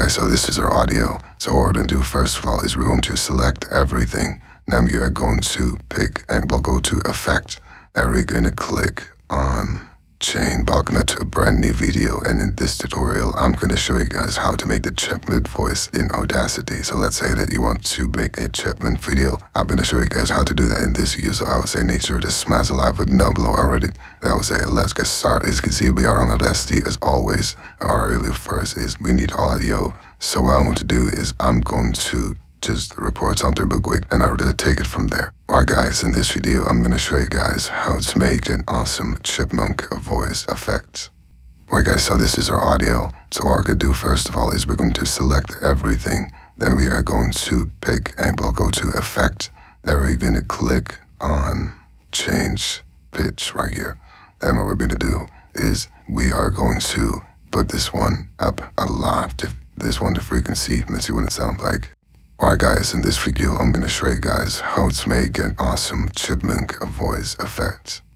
guys, so this is our audio. So what we're going to do first of all is we're going to select everything. Then we are going to pick and we'll go to effect. And we're going to click on chain. Welcome to a brand new video, and in this tutorial I'm going to show you guys how to make the Chipmunk voice in Audacity. So let's say that you want to make a Chipmunk video. I'm going to show you guys how to do that in this video. So I would say make sure to smash a like button down below already. I would say let's get started. As you can see, we are on Audacity as always. Alright, first is we need audio. So what I want to do is I'm going to just report something real quick and I'm going to take it from there. Alright guys, in this video I'm going to show you guys how to make an awesome Chipmunk voice effect. Alright guys, so this is our audio. So what we're going to do first of all is we're going to select everything. Then we are going to pick and we'll go to effect. Then we're going to click on change pitch right here. Then what we're going to do is we are going to put this one up a lot. This one, the frequency. Let's see what it sounds like. Alright guys, in this video I'm going to show you guys how to make an awesome Chipmunk voice effect.